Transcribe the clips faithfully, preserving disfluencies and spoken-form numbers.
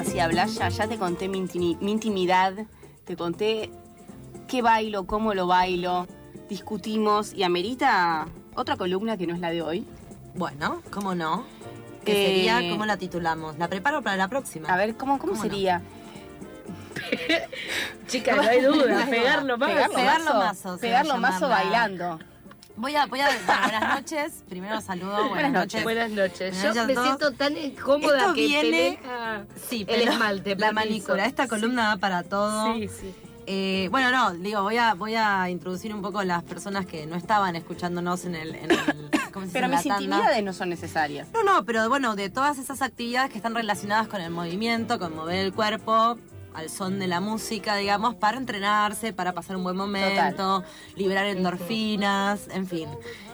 García Blaya, ya te conté mi, intimi- mi intimidad, te conté qué bailo, cómo lo bailo, discutimos y amerita otra columna que no es la de hoy. Bueno, ¿cómo no? ¿Qué Eh, sería? ¿Cómo la titulamos? ¿La preparo para la próxima? A ver, ¿cómo, cómo, ¿Cómo sería? no? Chicas, no hay duda, pegarlo más. Pegarlo, Pegarlo mazo, mazo, se pegarlo va a mazo llamar la- bailando. Voy a, voy a, bueno, buenas noches. Primero saludo, buenas, Buenas noches. noches. Buenas noches. Buenas Yo noches a me todos. siento tan cómoda Esto que viene- pelea Sí, el pero esmalte. la permiso. manicura. Esta columna va para todo. Sí, sí. Eh, bueno, no, digo, voy a, voy a introducir un poco a las personas que no estaban escuchándonos en el... En el ¿cómo se dice? Pero En la mis tanda. intimidades no son necesarias. No, no, pero bueno, de todas esas actividades que están relacionadas con el movimiento, con mover el cuerpo al son de la música, digamos, para entrenarse, para pasar un buen momento, liberar endorfinas, en fin.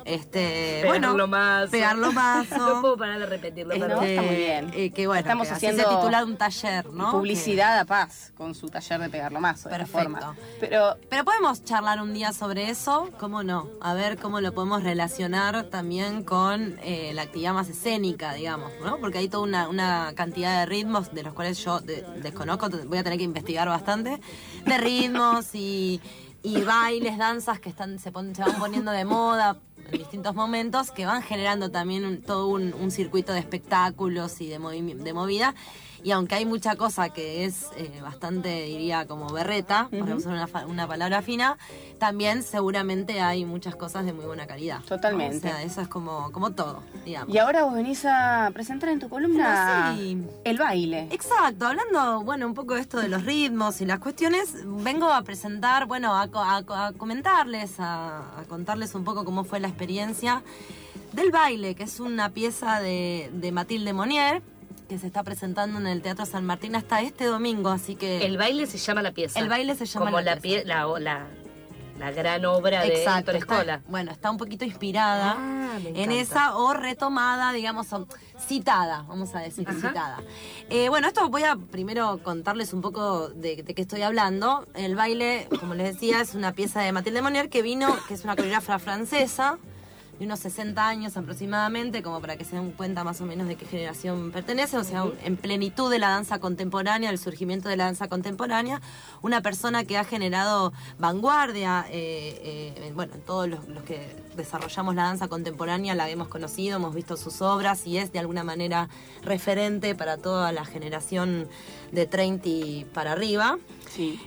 Este, Pegarlo bueno, más. pegarlo más. No puedo parar de repetirlo, Eh, perdón. no, está muy bien. Eh, que bueno, Estamos que así haciendo se titula un taller, ¿no? Publicidad a Paz con su taller de pegarlo mazo. De Perfecto. Forma. Pero Que- Pero podemos charlar un día sobre eso, ¿cómo no? A ver cómo lo podemos relacionar también con eh, la actividad más escénica, digamos, ¿no? Porque hay toda una, una cantidad de ritmos de los cuales yo de- desconozco, voy a tener que investigar bastante, de ritmos y, y bailes, danzas que están se, pon- se van poniendo de moda en distintos momentos, que van generando también un- todo un, un circuito de espectáculos y de, movi- de movida. Y aunque hay mucha cosa que es eh, bastante, diría, como berreta, para usar una, fa- una palabra fina, también seguramente hay muchas cosas de muy buena calidad, ¿no? Totalmente. O sea, eso es como, como todo, digamos. y ahora vos venís a presentar en tu columna Bueno, sí. el baile. Exacto, hablando, bueno, un poco de esto de los ritmos y las cuestiones, vengo a presentar, bueno, a, co- a co- a comentarles, a, a contarles un poco cómo fue la experiencia del baile, que es una pieza de, de Mathilde Monnier, que se está presentando en el Teatro San Martín hasta este domingo, así que... El baile se llama la pieza. El baile se llama Como la la, pieza. pie- la, la, la gran obra de Exacto, Héctor está- Escola. bueno, está un poquito inspirada Ah, me en encanta. esa o retomada, digamos, o citada, vamos a decir, Ajá. citada. Eh, bueno, esto voy a primero contarles un poco de, de qué estoy hablando. El baile, como les decía, es una pieza de Mathilde Monnier que vino, que es una coreógrafa francesa, de unos sesenta años aproximadamente, como para que se den cuenta más o menos de qué generación pertenece, o sea, en plenitud de la danza contemporánea, el surgimiento de la danza contemporánea, una persona que ha generado vanguardia, eh, eh, bueno, todos los, los que desarrollamos la danza contemporánea la hemos conocido, hemos visto sus obras y es de alguna manera referente para toda la generación de treinta y para arriba. Sí.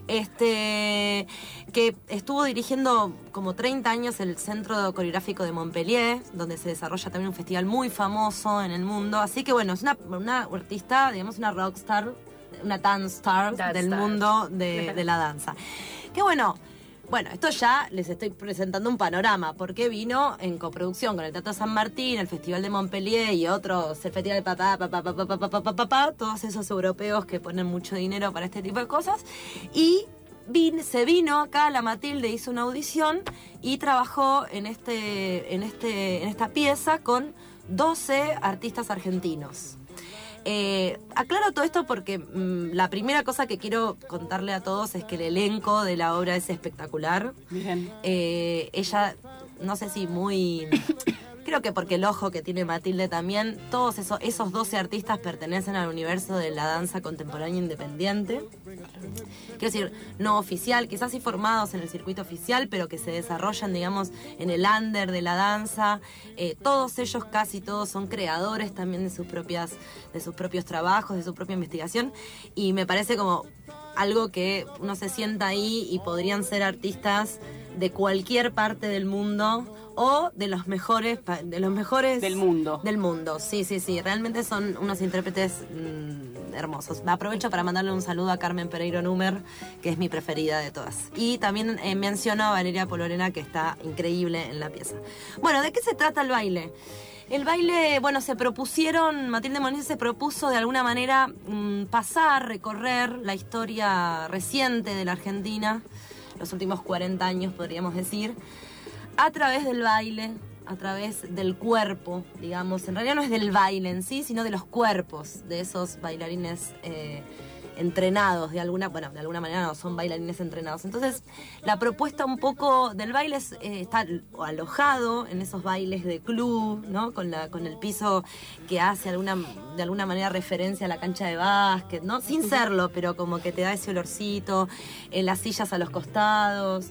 Este, que estuvo dirigiendo como treinta años el Centro Coreográfico de Montpellier, donde se desarrolla también un festival muy famoso en el mundo. Así que bueno, es una, una artista, digamos, una rockstar, una dance star Dance del star. mundo de, de la danza. Que bueno, bueno, esto ya les estoy presentando un panorama, porque vino en coproducción con el Teatro San Martín, el Festival de Montpellier y otros, el Festival de Papá, Papá, Papá, Papá, Papá, Papá, Papá, todos esos europeos que ponen mucho dinero para este tipo de cosas. Y vin- se vino acá, la Matilde hizo una audición y trabajó en, este, en, este, en esta pieza con doce artistas argentinos. Eh, aclaro todo esto porque mmm, la primera cosa que quiero contarle a todos es que el elenco de la obra es espectacular. Bien. Eh, ella, no sé si muy... Creo que porque el ojo que tiene Matilde también, todos esos, esos doce artistas pertenecen al universo de la danza contemporánea independiente. Quiero decir, no oficial, quizás sí formados en el circuito oficial, pero que se desarrollan, digamos, en el under de la danza. Eh, todos ellos, casi todos, son creadores también de sus propias, de sus propios trabajos, de su propia investigación. Y me parece como algo que uno se sienta ahí y podrían ser artistas de cualquier parte del mundo o de los mejores pa- de los mejores Del mundo. del mundo. Sí, sí, sí, realmente son unos intérpretes mm, hermosos. Aprovecho para mandarle un saludo a Carmen Pereiro Númer, que es mi preferida de todas. Y también eh, menciono a Valeria Polorena, que está increíble en la pieza. Bueno, ¿de qué se trata el baile? El baile, bueno, se propusieron, Mathilde Monnier se propuso de alguna manera mmm, pasar, recorrer la historia reciente de la Argentina, los últimos cuarenta años podríamos decir, a través del baile, a través del cuerpo, digamos. En realidad no es del baile en sí, sino de los cuerpos de esos bailarines eh, entrenados de alguna, bueno, de alguna manera no, son bailarines entrenados. Entonces, la propuesta un poco del baile es eh, estar alojado en esos bailes de club, ¿no? Con la, con el piso que hace alguna, de alguna manera referencia a la cancha de básquet, ¿no? Sin serlo, pero como que te da ese olorcito, en las sillas a los costados.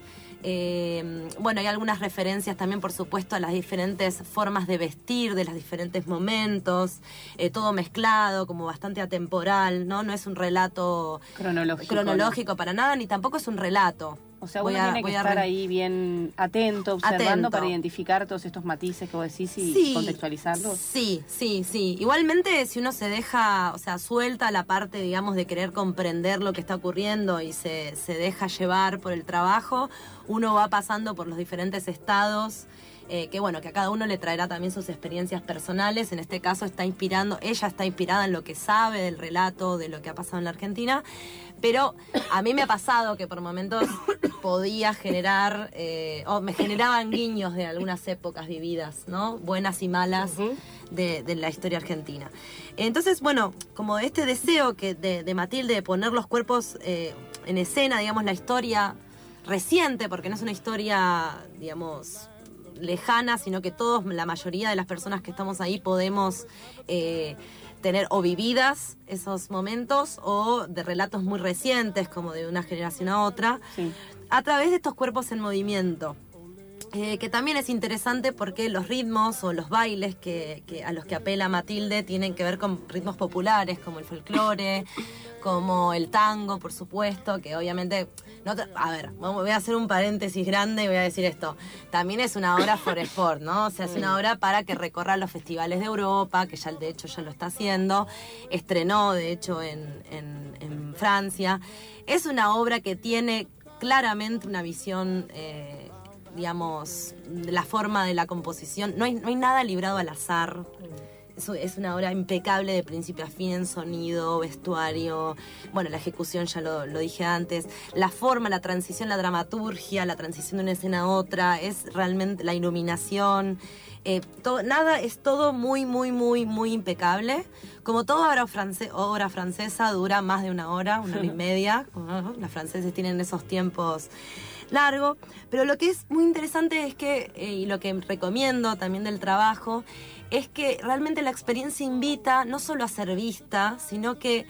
Eh, bueno, hay algunas referencias también, por supuesto, a las diferentes formas de vestir de los diferentes momentos, eh, todo mezclado, como bastante atemporal, ¿no? No es un relato cronológico, cronológico ¿no? para nada, ni tampoco es un relato. O sea, Voy uno a, tiene que estar re... ahí bien atento, observando atento. Para identificar todos estos matices que vos decís y sí, contextualizarlos. Sí, sí, sí. Igualmente, si uno se deja, o sea, suelta la parte, digamos, de querer comprender lo que está ocurriendo y se, se deja llevar por el trabajo, uno va pasando por los diferentes estados. Eh, que bueno, que a cada uno le traerá también sus experiencias personales. En este caso está inspirando, ella está inspirada en lo que sabe del relato, de lo que ha pasado en la Argentina, pero a mí me ha pasado que por momentos podía generar, eh, o me generaban guiños de algunas épocas vividas, ¿no? Buenas y malas uh-huh. de, de la historia argentina. Entonces, bueno, como este deseo que de, de Matilde de poner los cuerpos eh, en escena, digamos, la historia reciente, porque no es una historia, digamos, lejana, sino que todos, la mayoría de las personas que estamos ahí podemos eh, tener o vividas esos momentos o de relatos muy recientes, como de una generación a otra, sí. a través de estos cuerpos en movimiento. Eh, que también es interesante porque los ritmos o los bailes que, que a los que apela Matilde tienen que ver con ritmos populares, como el folclore, como el tango, por supuesto, que obviamente... No te, a ver, voy a hacer un paréntesis grande y voy a decir esto. También es una obra for sport, ¿no? O sea, es una obra para que recorra los festivales de Europa, que ya de hecho ya lo está haciendo. Estrenó, de hecho, en, en, en Francia. Es una obra que tiene claramente una visión... Eh, digamos, la forma de la composición. No hay, no hay nada librado al azar. Es, es una obra impecable de principio a fin en sonido, vestuario. Bueno, la ejecución ya lo, lo dije antes. La forma, la transición, la dramaturgia, la transición de una escena a otra. Es realmente la iluminación. Eh, todo, nada, es todo muy, muy, muy, muy impecable. Como toda obra, france, obra francesa dura más de una hora, una hora y media. Las franceses tienen esos tiempos largo, pero lo que es muy interesante es que, eh, y lo que recomiendo también del trabajo, es que realmente la experiencia invita no solo a ser vista, sino que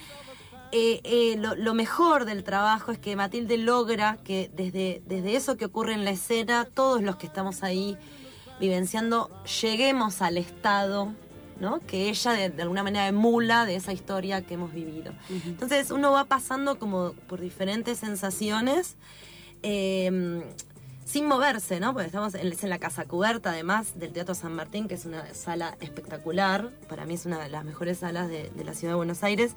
eh, eh, lo, lo mejor del trabajo es que Matilde logra que desde, desde eso que ocurre en la escena, todos los que estamos ahí vivenciando, lleguemos al estado, ¿no? Que ella de, de alguna manera emula de esa historia que hemos vivido. Uh-huh. Entonces uno va pasando como por diferentes sensaciones, Eh, sin moverse, ¿no? Porque estamos en, en la Casa Cubierta, además del Teatro San Martín, que es una sala espectacular. Para mí es una de las mejores salas de, de la ciudad de Buenos Aires.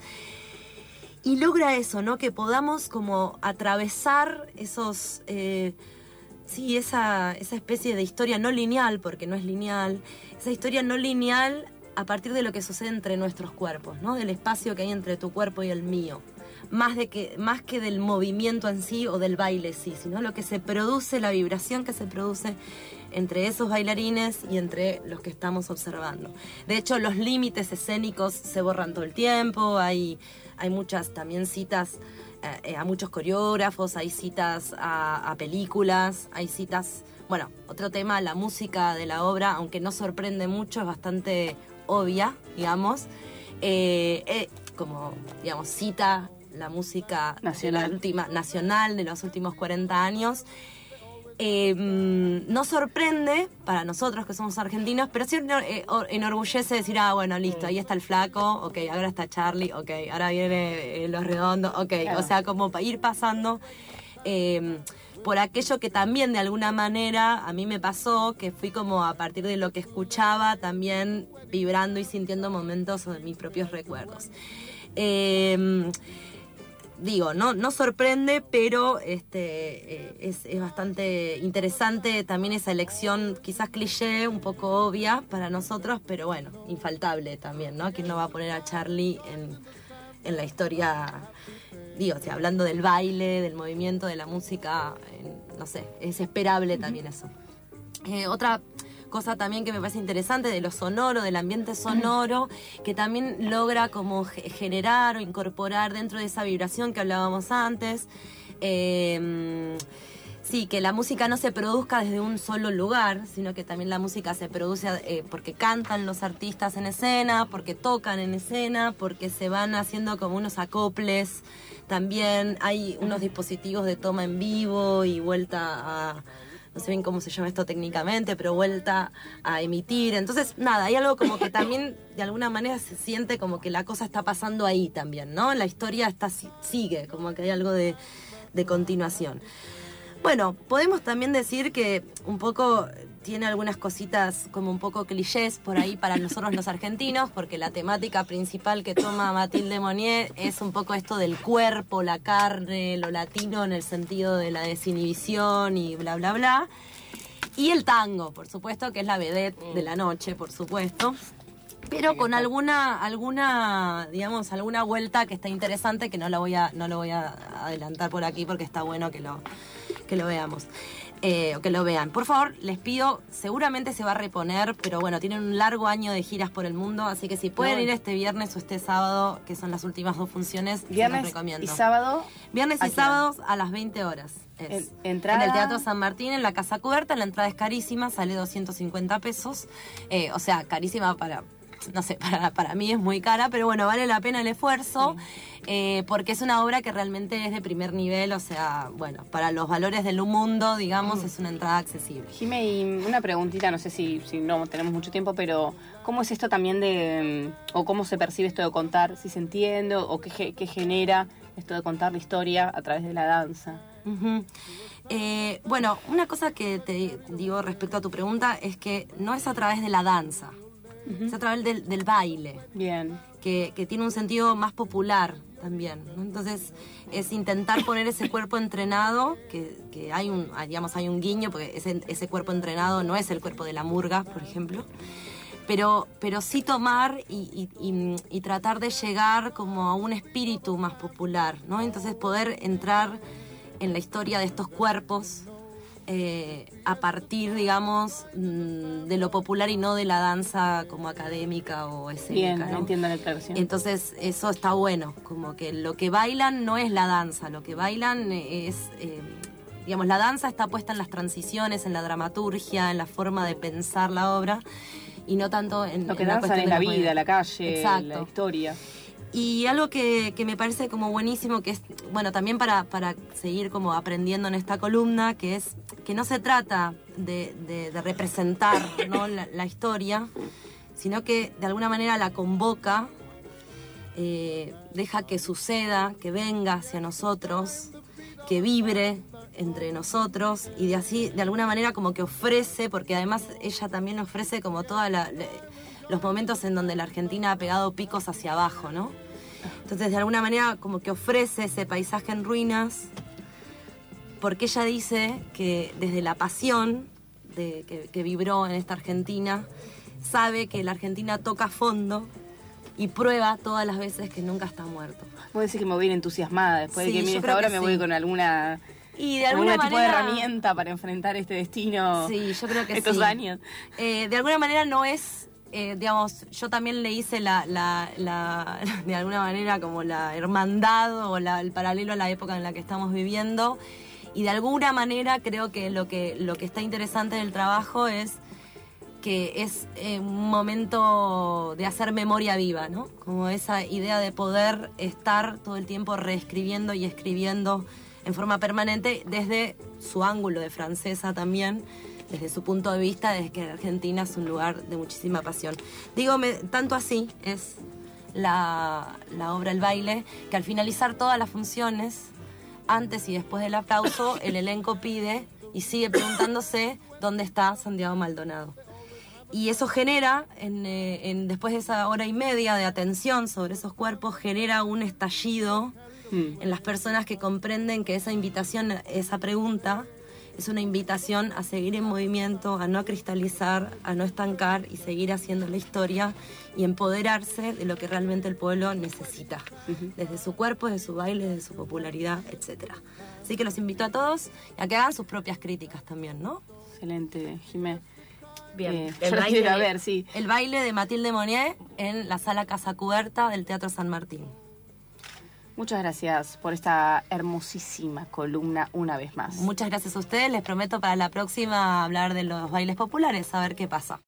Y logra eso, ¿no? Que podamos como atravesar esos... Eh, sí, esa, esa especie de historia no lineal, porque no es lineal. Esa historia no lineal a partir de lo que sucede entre nuestros cuerpos, ¿no? Del espacio que hay entre tu cuerpo y el mío. Más, de que, más que del movimiento en sí o del baile sí, sino lo que se produce, la vibración que se produce entre esos bailarines y entre los que estamos observando. De hecho, los límites escénicos se borran todo el tiempo, hay, hay muchas también citas eh, a muchos coreógrafos, hay citas a, a películas, hay citas... Bueno, otro tema, la música de la obra, aunque no sorprende mucho, es bastante obvia, digamos, eh, eh, como, digamos, cita... la música nacional. De la última, nacional de los últimos cuarenta años. Eh, no sorprende para nosotros que somos argentinos, pero sí enorgullece decir, ah, bueno, listo, ahí está el flaco, ok, ahora está Charlie, ok, ahora viene eh, Los Redondos, ok, claro. O sea, como para ir pasando eh, por aquello que también de alguna manera a mí me pasó, que fui como a partir de lo que escuchaba también vibrando y sintiendo momentos de mis propios recuerdos. Eh, Digo, no, no sorprende, pero este, eh, es, es bastante interesante también esa elección, quizás cliché, un poco obvia para nosotros, pero bueno, infaltable también, ¿no? ¿Quién no va a poner a Charlie en, en la historia? Digo, o sea, hablando del baile, del movimiento, de la música, en, no sé, es esperable también eso. Eh, otra cosa también que me parece interesante de lo sonoro, del ambiente sonoro, que también logra como generar o incorporar dentro de esa vibración que hablábamos antes. Eh, sí, que la música no se produzca desde un solo lugar, sino que también la música se produce eh, porque cantan los artistas en escena, porque tocan en escena, porque se van haciendo como unos acoples. También hay unos dispositivos de toma en vivo y vuelta a... no sé bien cómo se llama esto técnicamente, pero vuelta a emitir. Entonces, nada, hay algo como que también de alguna manera se siente como que la cosa está pasando ahí también, ¿no? La historia está sigue, como que hay algo de, de continuación. Bueno, podemos también decir que un poco tiene algunas cositas como un poco clichés por ahí para nosotros los argentinos, porque la temática principal que toma Mathilde Monnier es un poco esto del cuerpo, la carne, lo latino en el sentido de la desinhibición y bla, bla, bla. Y el tango, por supuesto, que es la vedette de la noche, por supuesto. Pero con alguna, alguna, digamos, alguna vuelta que está interesante, que no la voy a, no lo voy a adelantar por aquí porque está bueno que lo, que lo veamos. Eh, o que lo vean. Por favor, les pido, seguramente se va a reponer, pero bueno, tienen un largo año de giras por el mundo, así que si pueden ir este viernes o este sábado, que son las últimas dos funciones, viernes se los recomiendo. Y sábado. Viernes y sábados a las veinte horas. Es. Entrada... En el Teatro San Martín, en la Casa Cubierta, la entrada es carísima, sale doscientos cincuenta pesos. Eh, o sea, carísima para... no sé, para, para mí es muy cara, pero bueno, vale la pena el esfuerzo, sí. eh, porque es una obra que realmente es de primer nivel, o sea, bueno, para los valores del mundo, digamos, mm. es una entrada accesible. Jime, y una preguntita, no sé si, si no tenemos mucho tiempo, pero ¿cómo es esto también de, o cómo se percibe esto de contar, si se entiende, o qué, qué genera esto de contar la historia a través de la danza? Uh-huh. Eh, bueno, una cosa que te digo respecto a tu pregunta es que no es a través de la danza, uh-huh. es a través del, del baile. Bien. Que, que tiene un sentido más popular también, ¿no? Entonces es intentar poner ese cuerpo entrenado, que, que hay un, digamos, hay un guiño, porque ese, ese cuerpo entrenado no es el cuerpo de la murga, por ejemplo, pero, pero sí tomar y, y, y, y tratar de llegar como a un espíritu más popular, ¿no? Entonces poder entrar en la historia de estos cuerpos eh, a partir, digamos, de lo popular y no de la danza como académica o escénica. Bien, ¿no? entiendo la aclaración. Entonces eso está bueno, como que lo que bailan no es la danza, lo que bailan es, eh, digamos, la danza está puesta en las transiciones, en la dramaturgia, en la forma de pensar la obra y no tanto en lo que en la danzan en la vida, vida. la calle, Exacto. la historia. Y algo que, que me parece como buenísimo, que es, bueno, también para, para seguir como aprendiendo en esta columna, que es que no se trata de, de, de representar, ¿no? la, la historia, sino que de alguna manera la convoca, eh, deja que suceda, que venga hacia nosotros, que vibre entre nosotros y de así, de alguna manera como que ofrece, porque además ella también ofrece como toda la... la los momentos en donde la Argentina ha pegado picos hacia abajo, ¿no? Entonces, de alguna manera, como que ofrece ese paisaje en ruinas, porque ella dice que desde la pasión de, que, que vibró en esta Argentina, sabe que la Argentina toca fondo y prueba todas las veces que nunca está muerto. Puedo decir que me voy a ir entusiasmada, después Sí, de que mire yo esta creo hora que me sí. voy con alguna... Y de alguna tipo manera... de herramienta para enfrentar este destino, sí, yo creo que estos sí. años. Eh, de alguna manera no es... Eh, digamos, yo también le hice la, la, la, de alguna manera como la hermandad o la, el paralelo a la época en la que estamos viviendo y de alguna manera creo que lo que, lo que está interesante del trabajo es que es eh, un momento de hacer memoria viva, ¿no? Como esa idea de poder estar todo el tiempo reescribiendo y escribiendo en forma permanente desde su ángulo de francesa también, desde su punto de vista, desde que Argentina es un lugar de muchísima pasión. Digo, me, tanto así es la, la obra El Baile, que al finalizar todas las funciones, antes y después del aplauso, el elenco pide y sigue preguntándose dónde está Santiago Maldonado. Y eso genera, en, en, después de esa hora y media de atención sobre esos cuerpos, genera un estallido mm. en las personas que comprenden que esa invitación, esa pregunta, es una invitación a seguir en movimiento, a no cristalizar, a no estancar y seguir haciendo la historia y empoderarse de lo que realmente el pueblo necesita, uh-huh. desde su cuerpo, desde su baile, desde su popularidad, etcétera. Así que los invito a todos a que hagan sus propias críticas también, ¿no? Excelente, Jimé. Bien. Eh, El yo la baile quiero ir a de- ver, sí. El baile de Matilde Monier en la sala Casa Cubierta del Teatro San Martín. Muchas gracias por esta hermosísima columna una vez más. Muchas gracias a ustedes. Les prometo para la próxima hablar de los bailes populares, a ver qué pasa.